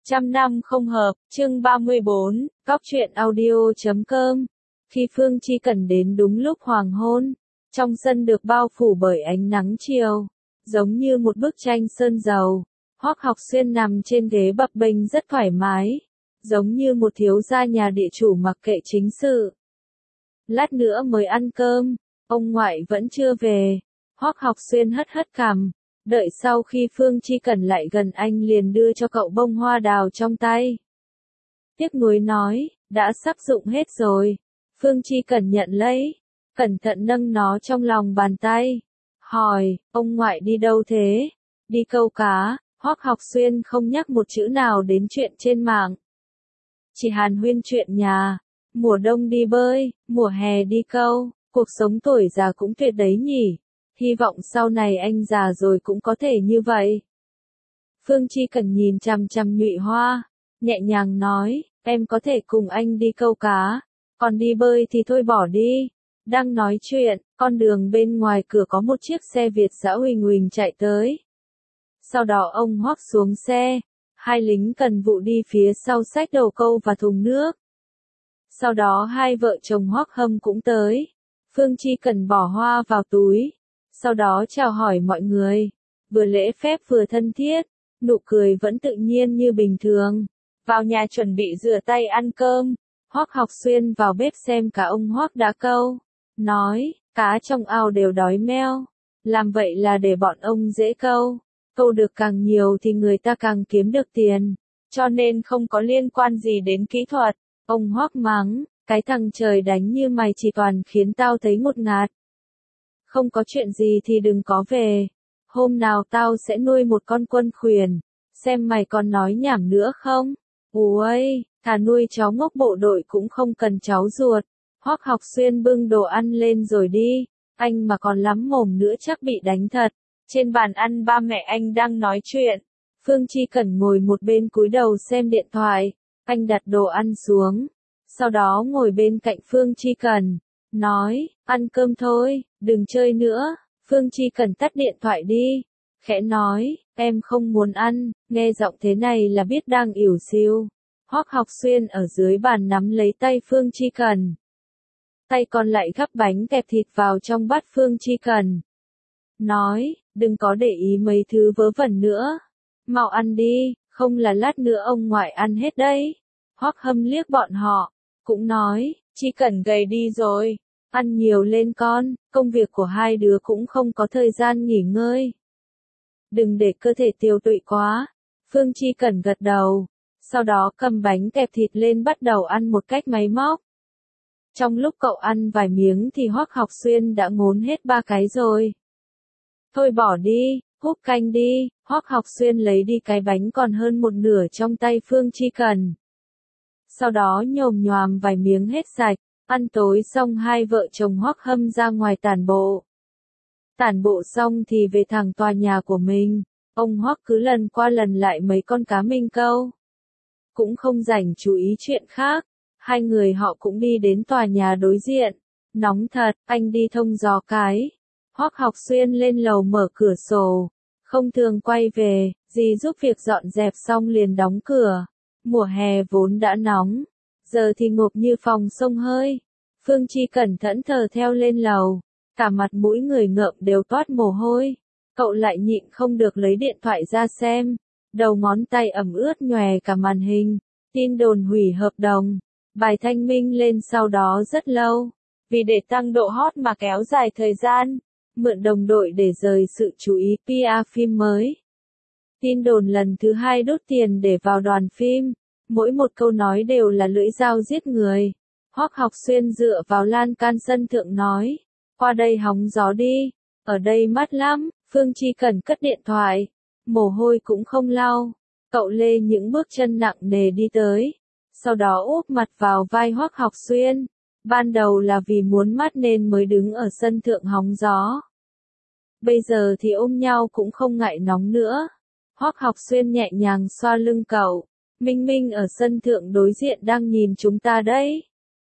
Trăm năm không hợp, chương 34, Góc truyện audio.com. Khi Phương Chi Cần đến đúng lúc hoàng hôn, trong sân được bao phủ bởi ánh nắng chiều, giống như một bức tranh sơn dầu. Hoắc Học Xuyên nằm trên ghế bập bênh rất thoải mái, giống như một thiếu gia nhà địa chủ mặc kệ chính sự. Lát nữa mới ăn cơm, ông ngoại vẫn chưa về. Hoắc Học Xuyên hất hất cằm, đợi sau khi Phương Chi Cần lại gần anh liền đưa cho cậu bông hoa đào trong tay. Tiếc nuối nói, đã sắp rụng hết rồi. Phương Chi Cần nhận lấy, cẩn thận nâng nó trong lòng bàn tay. Hỏi, ông ngoại đi đâu thế? Đi câu cá. Hoắc Học Xuyên không nhắc một chữ nào đến chuyện trên mạng. Chỉ hàn huyên chuyện nhà, mùa đông đi bơi, mùa hè đi câu, cuộc sống tuổi già cũng tuyệt đấy nhỉ. Hy vọng sau này anh già rồi cũng có thể như vậy. Phương Chi Cần nhìn chằm chằm Nhụy Hoa, nhẹ nhàng nói, em có thể cùng anh đi câu cá, còn đi bơi thì thôi bỏ đi. Đang nói chuyện, con đường bên ngoài cửa có một chiếc xe Việt dã huỳnh huỳnh chạy tới. Sau đó ông Hoắc xuống xe, hai lính cần vụ đi phía sau xách đầu câu và thùng nước. Sau đó hai vợ chồng Hoắc Hâm cũng tới. Phương Chi Cần bỏ hoa vào túi, sau đó chào hỏi mọi người, vừa lễ phép vừa thân thiết, nụ cười vẫn tự nhiên như bình thường. Vào nhà chuẩn bị rửa tay ăn cơm, Hoắc Học Xuyên vào bếp xem cả ông Hoắc đã câu, nói, cá trong ao đều đói meo, làm vậy là để bọn ông dễ câu được càng nhiều thì người ta càng kiếm được tiền, cho nên không có liên quan gì đến kỹ thuật. Ông Hoắc mắng, cái thằng trời đánh như mày chỉ toàn khiến tao thấy ngột ngạt. Không có chuyện gì thì đừng có về, hôm nào tao sẽ nuôi một con quân khuyển, xem mày còn nói nhảm nữa không. Ui, thà nuôi chó ngốc bộ đội cũng không cần cháu ruột. Hoắc Học Xuyên bưng đồ ăn lên rồi đi, anh mà còn lắm mồm nữa chắc bị đánh thật. Trên bàn ăn ba mẹ anh đang nói chuyện, Phương Chi Cần ngồi một bên cúi đầu xem điện thoại, anh đặt đồ ăn xuống, sau đó ngồi bên cạnh Phương Chi Cần, nói, ăn cơm thôi, đừng chơi nữa. Phương Chi Cần tắt điện thoại đi, khẽ nói, em không muốn ăn. Nghe giọng thế này là biết đang ỉu xìu. Hoắc Học Xuyên ở dưới bàn nắm lấy tay Phương Chi Cần, tay còn lại gắp bánh kẹp thịt vào trong bát Phương Chi Cần, nói, đừng có để ý mấy thứ vớ vẩn nữa, mau ăn đi, không là lát nữa ông ngoại ăn hết đấy. Hoắc Hâm liếc bọn họ, cũng nói, Chi Cần gầy đi rồi, ăn nhiều lên con, công việc của hai đứa cũng không có thời gian nghỉ ngơi. Đừng để cơ thể tiêu tụy quá. Phương Chi Cần gật đầu, sau đó cầm bánh kẹp thịt lên bắt đầu ăn một cách máy móc. Trong lúc cậu ăn vài miếng thì Hoắc Học Xuyên đã ngốn hết 3 cái rồi. Thôi bỏ đi, húp canh đi. Hoắc Học Xuyên lấy đi cái bánh còn hơn một nửa trong tay Phương Chi Cần. Sau đó nhồm nhoàm vài miếng hết sạch, ăn tối xong hai vợ chồng Hoắc Hâm ra ngoài tản bộ. Tản bộ xong thì về thẳng tòa nhà của mình, ông Hoắc cứ lần qua lần lại mấy con cá mình câu. Cũng không rảnh chú ý chuyện khác, hai người họ cũng đi đến tòa nhà đối diện. Nóng thật, anh đi thông gió cái. Hoắc Học Xuyên lên lầu mở cửa sổ, không thường quay về, dì giúp việc dọn dẹp xong liền đóng cửa. Mùa hè vốn đã nóng, giờ thì ngộp như phòng xông hơi. Phương Chi cẩn thận thờ theo lên lầu, cả mặt mũi người ngợm đều toát mồ hôi. Cậu lại nhịn không được lấy điện thoại ra xem, đầu ngón tay ẩm ướt nhòe cả màn hình. Tin đồn hủy hợp đồng, bài thanh minh lên sau đó rất lâu, vì để tăng độ hot mà kéo dài thời gian, mượn đồng đội để rời sự chú ý PR phim mới. Tin đồn lần thứ 2 đốt tiền để vào đoàn phim, mỗi một câu nói đều là lưỡi dao giết người. Hoắc Học Xuyên dựa vào lan can sân thượng nói, qua đây hóng gió đi, ở đây mát lắm. Phương Chi Cần cất điện thoại, mồ hôi cũng không lau, cậu lê những bước chân nặng nề đi tới, sau đó úp mặt vào vai Hoắc Học Xuyên. Ban đầu là vì muốn mát nên mới đứng ở sân thượng hóng gió. Bây giờ thì ôm nhau cũng không ngại nóng nữa. Hoắc Học Xuyên nhẹ nhàng xoa lưng cậu. Minh Minh ở sân thượng đối diện đang nhìn chúng ta đấy.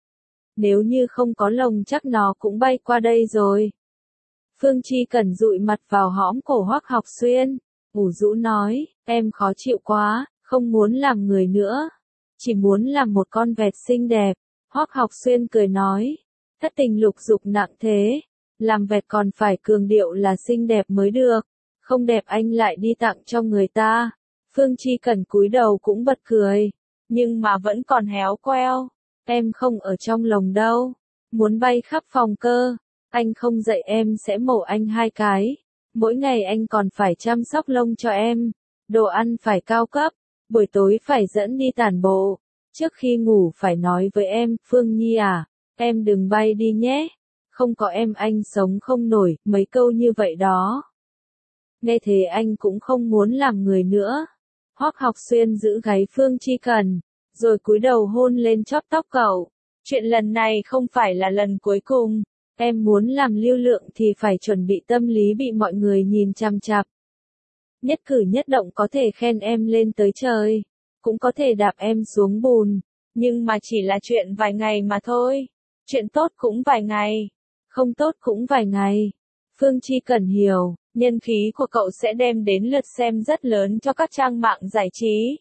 Nếu như không có lồng chắc nó cũng bay qua đây rồi. Phương Chi Cần dụi mặt vào hõm cổ Hoắc Học Xuyên, ủ rũ nói, em khó chịu quá, không muốn làm người nữa, chỉ muốn làm một con vẹt xinh đẹp. Hoắc Học Xuyên cười nói, thất tình lục dục nặng thế, làm vẹt còn phải cường điệu là xinh đẹp mới được, không đẹp anh lại đi tặng cho người ta. Phương Chi Cần cúi đầu cũng bật cười, nhưng mà vẫn còn héo queo, em không ở trong lồng đâu, muốn bay khắp phòng cơ, anh không dạy em sẽ mổ anh 2 cái, mỗi ngày anh còn phải chăm sóc lông cho em, đồ ăn phải cao cấp, buổi tối phải dẫn đi tản bộ, trước khi ngủ phải nói với em, Phương Nhi à, em đừng bay đi nhé, không có em anh sống không nổi, mấy câu như vậy đó. Nghe thế anh cũng không muốn làm người nữa. Hoắc Học Xuyên giữ gáy Phương Chi Cần, rồi cúi đầu hôn lên chóp tóc cậu. Chuyện lần này không phải là lần cuối cùng, em muốn làm lưu lượng thì phải chuẩn bị tâm lý bị mọi người nhìn chằm chằm. Nhất cử nhất động có thể khen em lên tới trời, cũng có thể đạp em xuống bùn, nhưng mà chỉ là chuyện vài ngày mà thôi. Chuyện tốt cũng vài ngày, không tốt cũng vài ngày. Phương Chi Cần hiểu, nhân khí của cậu sẽ đem đến lượt xem rất lớn cho các trang mạng giải trí.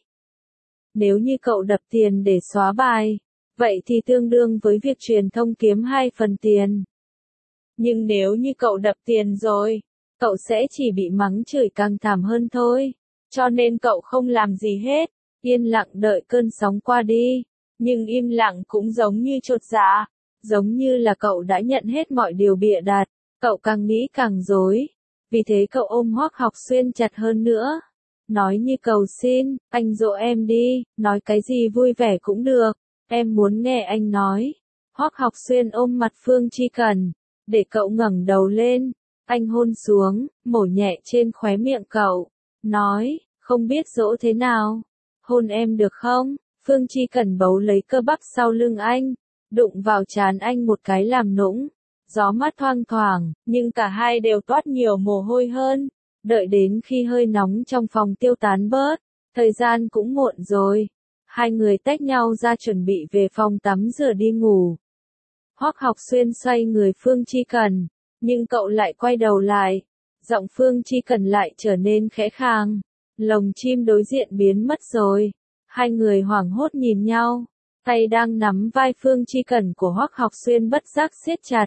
Nếu như cậu đập tiền để xóa bài, vậy thì tương đương với việc truyền thông kiếm 2 phần tiền. Nhưng nếu như cậu đập tiền rồi, cậu sẽ chỉ bị mắng chửi càng thảm hơn thôi. Cho nên cậu không làm gì hết, yên lặng đợi cơn sóng qua đi. Nhưng im lặng cũng giống như chột dạ, giống như là cậu đã nhận hết mọi điều bịa đặt, cậu càng nghĩ càng rối. Vì thế cậu ôm Hoắc Học Xuyên chặt hơn nữa. Nói như cầu xin, anh dỗ em đi, nói cái gì vui vẻ cũng được, em muốn nghe anh nói. Hoắc Học Xuyên ôm mặt Phương Chi Cần, để cậu ngẩng đầu lên, anh hôn xuống, mổ nhẹ trên khóe miệng cậu, nói, không biết dỗ thế nào, hôn em được không? Phương Chi Cần bấu lấy cơ bắp sau lưng anh, đụng vào trán anh một cái làm nũng, gió mát thoang thoảng, nhưng cả hai đều toát nhiều mồ hôi hơn. Đợi đến khi hơi nóng trong phòng tiêu tán bớt, thời gian cũng muộn rồi. Hai người tách nhau ra chuẩn bị về phòng tắm rửa đi ngủ. Hoắc Học Xuyên xoay người Phương Chi Cần, nhưng cậu lại quay đầu lại. Giọng Phương Chi Cần lại trở nên khẽ khàng. Lồng chim đối diện biến mất rồi. Hai người hoảng hốt nhìn nhau. Tay đang nắm vai Phương Chi Cần của Hoắc Học Xuyên bất giác siết chặt.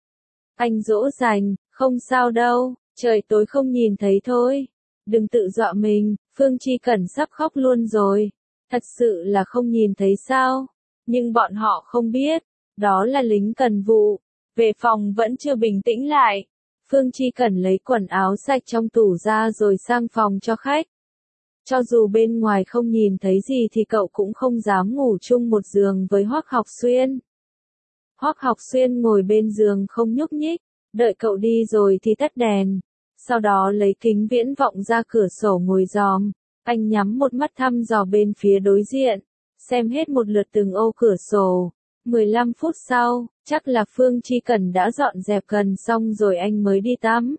Anh dỗ dành, không sao đâu. Trời tối không nhìn thấy thôi. Đừng tự dọa mình, Phương Chi Cần sắp khóc luôn rồi. Thật sự là không nhìn thấy sao. Nhưng bọn họ không biết, đó là lính cần vụ. Về phòng vẫn chưa bình tĩnh lại. Phương Chi Cần lấy quần áo sạch trong tủ ra rồi sang phòng cho khách. Cho dù bên ngoài không nhìn thấy gì thì cậu cũng không dám ngủ chung một giường với Hoắc Học Xuyên. Hoắc Học Xuyên ngồi bên giường không nhúc nhích. Đợi cậu đi rồi thì tắt đèn, sau đó lấy kính viễn vọng ra cửa sổ ngồi dòm, anh nhắm một mắt thăm dò bên phía đối diện, xem hết một lượt từng ô cửa sổ. 15 phút sau, chắc là Phương Chi Cần đã dọn dẹp gần xong rồi anh mới đi tắm.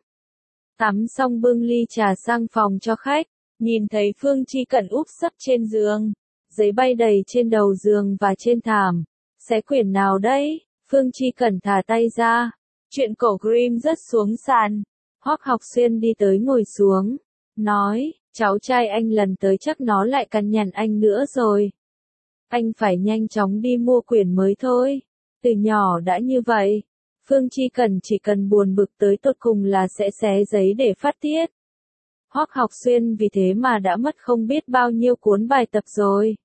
Tắm xong bưng ly trà sang phòng cho khách, nhìn thấy Phương Chi Cần úp sấp trên giường, giấy bay đầy trên đầu giường và trên thảm. Xé quyển nào đấy? Phương Chi Cần thả tay ra. Chuyện cổ Grimm rớt xuống sàn. Hoắc Học Xuyên đi tới ngồi xuống, nói, cháu trai anh lần tới chắc nó lại cằn nhằn anh nữa rồi. Anh phải nhanh chóng đi mua quyển mới thôi. Từ nhỏ đã như vậy. Phương Chi Cần chỉ cần buồn bực tới tột cùng là sẽ xé giấy để phát tiết. Hoắc Học Xuyên vì thế mà đã mất không biết bao nhiêu cuốn bài tập rồi.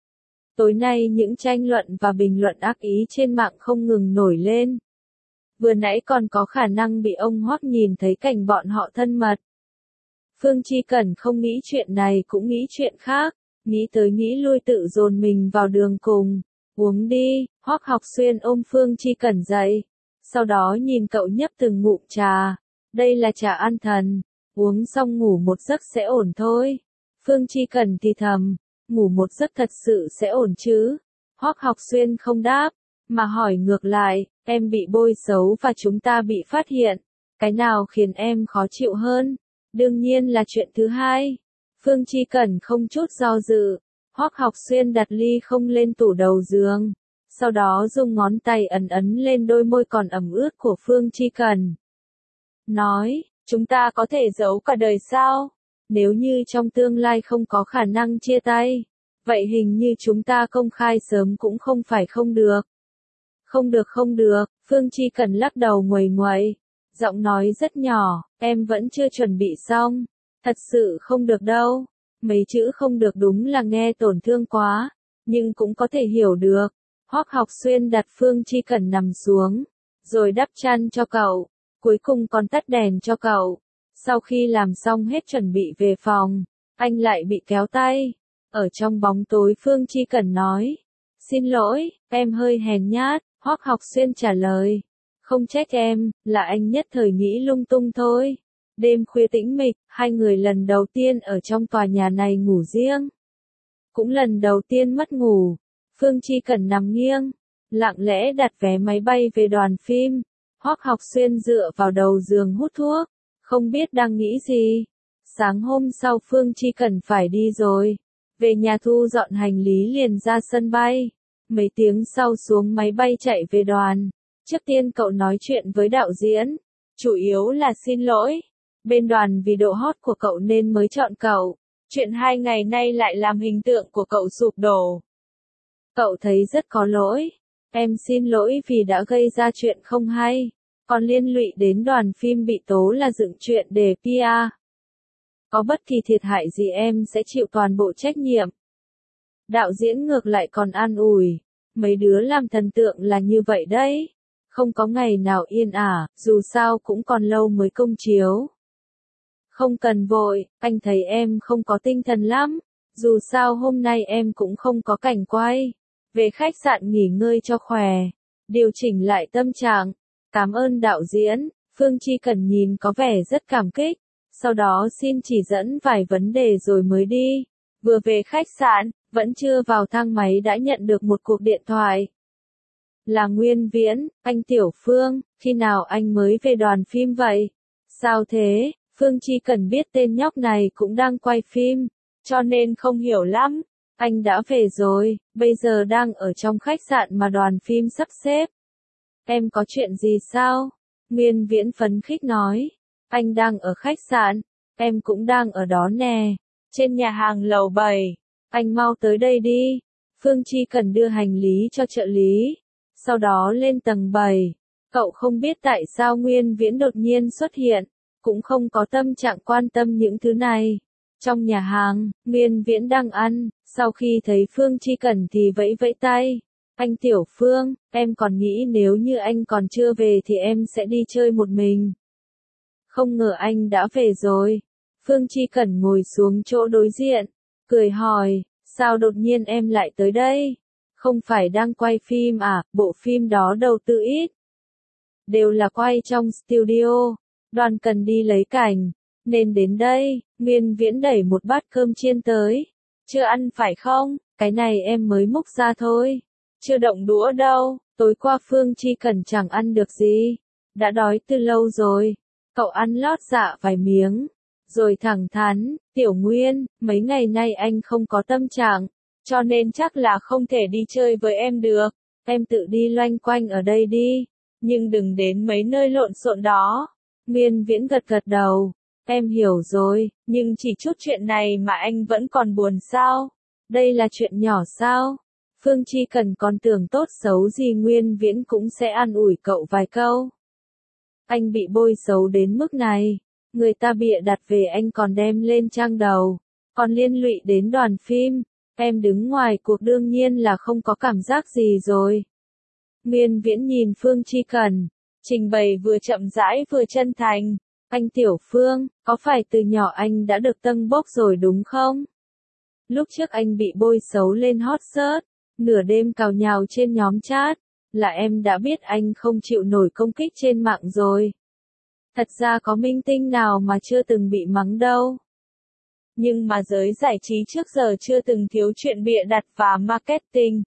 Tối nay những tranh luận và bình luận ác ý trên mạng không ngừng nổi lên. Vừa nãy còn có khả năng bị ông Hoắc nhìn thấy cảnh bọn họ thân mật. Phương Chi Cần không nghĩ chuyện này cũng nghĩ chuyện khác, nghĩ tới nghĩ lui tự dồn mình vào đường cùng. Uống đi, Hoắc Học Xuyên ôm Phương Chi Cần dậy, sau đó nhìn cậu nhấp từng ngụm trà. Đây là trà an thần, uống xong ngủ một giấc sẽ ổn thôi. Phương Chi Cần thì thầm, ngủ một giấc thật sự sẽ ổn chứ? Hoắc Học Xuyên không đáp, mà hỏi ngược lại, em bị bôi xấu và chúng ta bị phát hiện, cái nào khiến em khó chịu hơn? Đương nhiên là chuyện thứ hai. Phương Chi Cần không chút do dự. Hoắc Học Xuyên đặt ly không lên tủ đầu giường, sau đó dùng ngón tay ấn ấn lên đôi môi còn ẩm ướt của Phương Chi Cần. Nói, chúng ta có thể giấu cả đời sao? Nếu như trong tương lai không có khả năng chia tay, vậy hình như chúng ta công khai sớm cũng không phải không được. Không được, Phương Chi Cần lắc đầu nguầy nguậy, giọng nói rất nhỏ, em vẫn chưa chuẩn bị xong, thật sự không được đâu. Mấy chữ không được đúng là nghe tổn thương quá, nhưng cũng có thể hiểu được. Hoắc Học Xuyên đặt Phương Chi Cần nằm xuống, rồi đắp chăn cho cậu, cuối cùng còn tắt đèn cho cậu. Sau khi làm xong hết chuẩn bị về phòng, anh lại bị kéo tay. Ở trong bóng tối Phương Chi Cần nói, xin lỗi, em hơi hèn nhát. Hoắc Học Xuyên trả lời, không trách em, là anh nhất thời nghĩ lung tung thôi. Đêm khuya tĩnh mịch, hai người lần đầu tiên ở trong tòa nhà này ngủ riêng. Cũng lần đầu tiên mất ngủ, Phương Chi Cần nằm nghiêng, lặng lẽ đặt vé máy bay về đoàn phim. Hoắc Học Xuyên dựa vào đầu giường hút thuốc, không biết đang nghĩ gì. Sáng hôm sau Phương Chi Cần phải đi rồi, về nhà thu dọn hành lý liền ra sân bay. Mấy tiếng sau xuống máy bay chạy về đoàn. Trước tiên cậu nói chuyện với đạo diễn, chủ yếu là xin lỗi. Bên đoàn vì độ hot của cậu nên mới chọn cậu. Chuyện 2 ngày nay lại làm hình tượng của cậu sụp đổ. Cậu thấy rất có lỗi. Em xin lỗi vì đã gây ra chuyện không hay, còn liên lụy đến đoàn phim bị tố là dựng chuyện để PR. Có bất kỳ thiệt hại gì em sẽ chịu toàn bộ trách nhiệm. Đạo diễn ngược lại còn an ủi, mấy đứa làm thần tượng là như vậy đấy, không có ngày nào yên ả, dù sao cũng còn lâu mới công chiếu. Không cần vội, anh thấy em không có tinh thần lắm, dù sao hôm nay em cũng không có cảnh quay. Về khách sạn nghỉ ngơi cho khỏe, điều chỉnh lại tâm trạng. Cảm ơn đạo diễn. Phương Chi Cần nhìn có vẻ rất cảm kích, sau đó xin chỉ dẫn vài vấn đề rồi mới đi. Vừa về khách sạn, vẫn chưa vào thang máy đã nhận được một cuộc điện thoại. Là Nguyên Viễn, anh Tiểu Phương, khi nào anh mới về đoàn phim vậy? Sao thế? Phương Chi Cần biết tên nhóc này cũng đang quay phim, cho nên không hiểu lắm. Anh đã về rồi, bây giờ đang ở trong khách sạn mà đoàn phim sắp xếp. Em có chuyện gì sao? Nguyên Viễn phấn khích nói. Anh đang ở khách sạn, em cũng đang ở đó nè, trên nhà hàng lầu 7. Anh mau tới đây đi. Phương Chi Cần đưa hành lý cho trợ lý, sau đó lên tầng 7. Cậu không biết tại sao Nguyên Viễn đột nhiên xuất hiện, cũng không có tâm trạng quan tâm những thứ này. Trong nhà hàng, Nguyên Viễn đang ăn, sau khi thấy Phương Chi Cần thì vẫy vẫy tay. Anh Tiểu Phương, em còn nghĩ nếu như anh còn chưa về thì em sẽ đi chơi một mình. Không ngờ anh đã về rồi. Phương Chi Cần ngồi xuống chỗ đối diện, cười hỏi, sao đột nhiên em lại tới đây? Không phải đang quay phim à, bộ phim đó đầu tư ít. Đều là quay trong studio, đoàn cần đi lấy cảnh, nên đến đây. Nguyên Viễn đẩy một bát cơm chiên tới. Chưa ăn phải không? Cái này em mới múc ra thôi. Chưa động đũa đâu, tối qua Phương Chi Cần chẳng ăn được gì. Đã đói từ lâu rồi. Cậu ăn lót dạ vài miếng, rồi thẳng thắn, Tiểu Nguyên, mấy ngày nay anh không có tâm trạng, cho nên chắc là không thể đi chơi với em được. Em tự đi loanh quanh ở đây đi, nhưng đừng đến mấy nơi lộn xộn đó. Nguyên Viễn gật gật đầu. Em hiểu rồi, nhưng chỉ chút chuyện này mà anh vẫn còn buồn sao? Đây là chuyện nhỏ sao? Phương Chi Cần còn tưởng tốt xấu gì Nguyên Viễn cũng sẽ an ủi cậu vài câu. Anh bị bôi xấu đến mức này, người ta bịa đặt về anh còn đem lên trang đầu, còn liên lụy đến đoàn phim. Em đứng ngoài cuộc đương nhiên là không có cảm giác gì rồi. Nguyên Viễn nhìn Phương Chi Cần, trình bày vừa chậm rãi vừa chân thành. Anh Tiểu Phương, có phải từ nhỏ anh đã được tâng bốc rồi đúng không? Lúc trước anh bị bôi xấu lên hot search, nửa đêm cào nhào trên nhóm chat, là em đã biết anh không chịu nổi công kích trên mạng rồi. Thật ra có minh tinh nào mà chưa từng bị mắng đâu. Nhưng mà giới giải trí trước giờ chưa từng thiếu chuyện bịa đặt và marketing.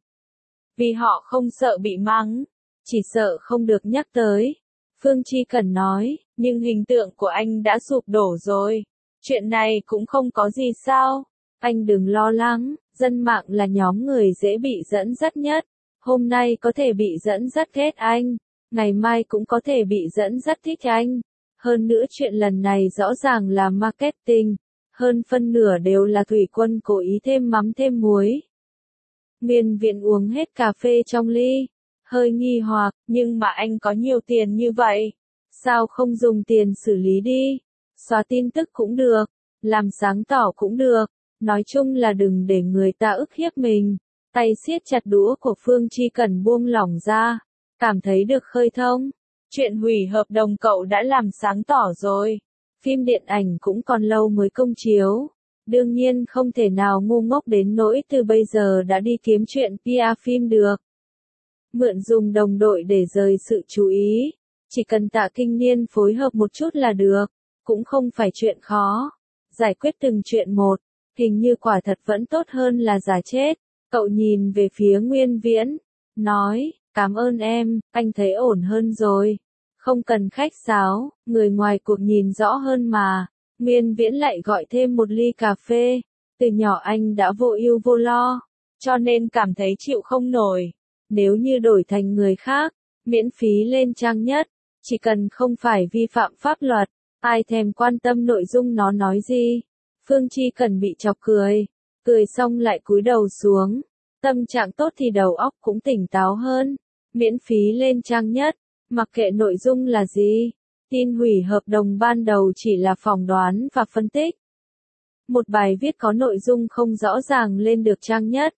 Vì họ không sợ bị mắng, chỉ sợ không được nhắc tới. Phương Chi Cần nói, nhưng hình tượng của anh đã sụp đổ rồi. Chuyện này cũng không có gì sao. Anh đừng lo lắng, dân mạng là nhóm người dễ bị dẫn dắt nhất. Hôm nay có thể bị dẫn dắt ghét anh, ngày mai cũng có thể bị dẫn dắt thích anh. Hơn nữa chuyện lần này rõ ràng là marketing. hơn phân nửa đều là Thủy Quân cố ý thêm mắm thêm muối. Nguyên Viễn uống hết cà phê trong ly, hơi nghi hoặc, nhưng mà anh có nhiều tiền như vậy, sao không dùng tiền xử lý đi, xóa tin tức cũng được, làm sáng tỏ cũng được, nói chung là đừng để người ta ức hiếp mình. Tay siết chặt đũa của Phương Chi Cần buông lỏng ra, cảm thấy được khơi thông. Chuyện hủy hợp đồng cậu đã làm sáng tỏ rồi. Phim điện ảnh cũng còn lâu mới công chiếu. Đương nhiên không thể nào ngu ngốc đến nỗi từ bây giờ đã đi kiếm chuyện PR phim được. Mượn dùng đồng đội để rời sự chú ý. Chỉ cần Tạ Kinh Niên phối hợp một chút là được. Cũng không phải chuyện khó. Giải quyết từng chuyện một. Hình như quả thật vẫn tốt hơn là giả chết. Cậu nhìn về phía Nguyên Viễn. Nói, cảm ơn em, anh thấy ổn hơn rồi. Không cần khách sáo, người ngoài cuộc nhìn rõ hơn mà. Nguyên Viễn lại gọi thêm một ly cà phê. Từ nhỏ anh đã vô ưu vô lo, cho nên cảm thấy chịu không nổi. Nếu như đổi thành người khác, miễn phí lên trang nhất, chỉ cần không phải vi phạm pháp luật, ai thèm quan tâm nội dung nó nói gì. Phương Chi Cần bị chọc cười, cười xong lại cúi đầu xuống. Tâm trạng tốt thì đầu óc cũng tỉnh táo hơn. Miễn phí lên trang nhất, mặc kệ nội dung là gì. Tin hủy hợp đồng ban đầu chỉ là phỏng đoán và phân tích. Một bài viết có nội dung không rõ ràng lên được trang nhất.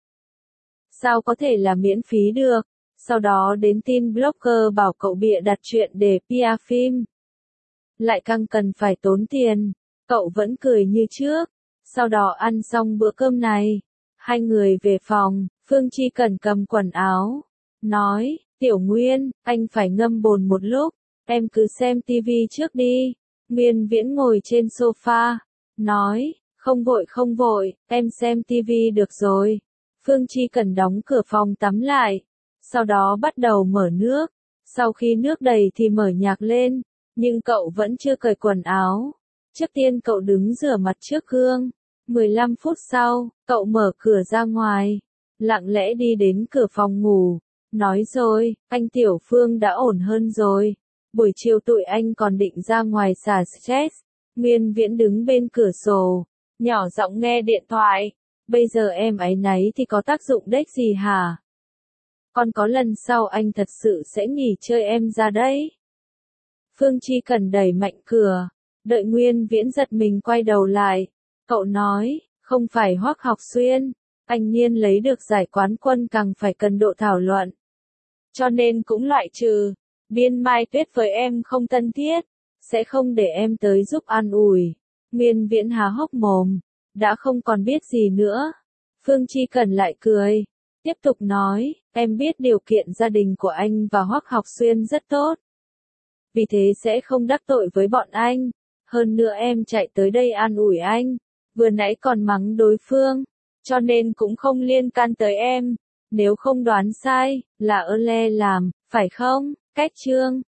Sao có thể là miễn phí được? Sau đó đến tin blogger bảo cậu bịa đặt chuyện để PR phim. Lại càng cần phải tốn tiền. Cậu vẫn cười như trước. Sau đó ăn xong bữa cơm này. Hai người về phòng, Phương Chi Cần cầm quần áo. Nói, Tiểu Nguyên, anh phải ngâm bồn một lúc. Em cứ xem tivi trước đi. Nguyên Viễn ngồi trên sofa. Nói, không vội, em xem tivi được rồi. Phương Chi Cần đóng cửa phòng tắm lại. Sau đó bắt đầu mở nước. Sau khi nước đầy thì mở nhạc lên. Nhưng cậu vẫn chưa cởi quần áo. Trước tiên cậu đứng rửa mặt trước gương. 15 phút sau, cậu mở cửa ra ngoài. Lặng lẽ đi đến cửa phòng ngủ. Nói rồi, anh Tiểu Phương đã ổn hơn rồi. Buổi chiều tụi anh còn định ra ngoài xả stress. Nguyên Viễn đứng bên cửa sổ. Nhỏ giọng nghe điện thoại. Bây giờ em áy náy thì có tác dụng đếch gì hả? Còn có lần sau anh thật sự sẽ nghỉ chơi em ra đấy. Phương Chi Cần đẩy mạnh cửa. Đợi Nguyên Viễn giật mình quay đầu lại. Cậu nói, không phải Hoắc Học Xuyên. Anh Niên lấy được giải quán quân càng phải cần độ thảo luận. Cho nên cũng loại trừ. Biên Mai Tuyết với em không thân thiết. Sẽ không để em tới giúp an ủi. Nguyên Viễn há hốc mồm. Đã không còn biết gì nữa. Phương Chi Cần lại cười. Tiếp tục nói, em biết điều kiện gia đình của anh và Hoắc Học Xuyên rất tốt. Vì thế sẽ không đắc tội với bọn anh. Hơn nữa em chạy tới đây an ủi anh. Vừa nãy còn mắng đối phương. Cho nên cũng không liên can tới em. Nếu không đoán sai, là Ơ Le làm, phải không? Cách chương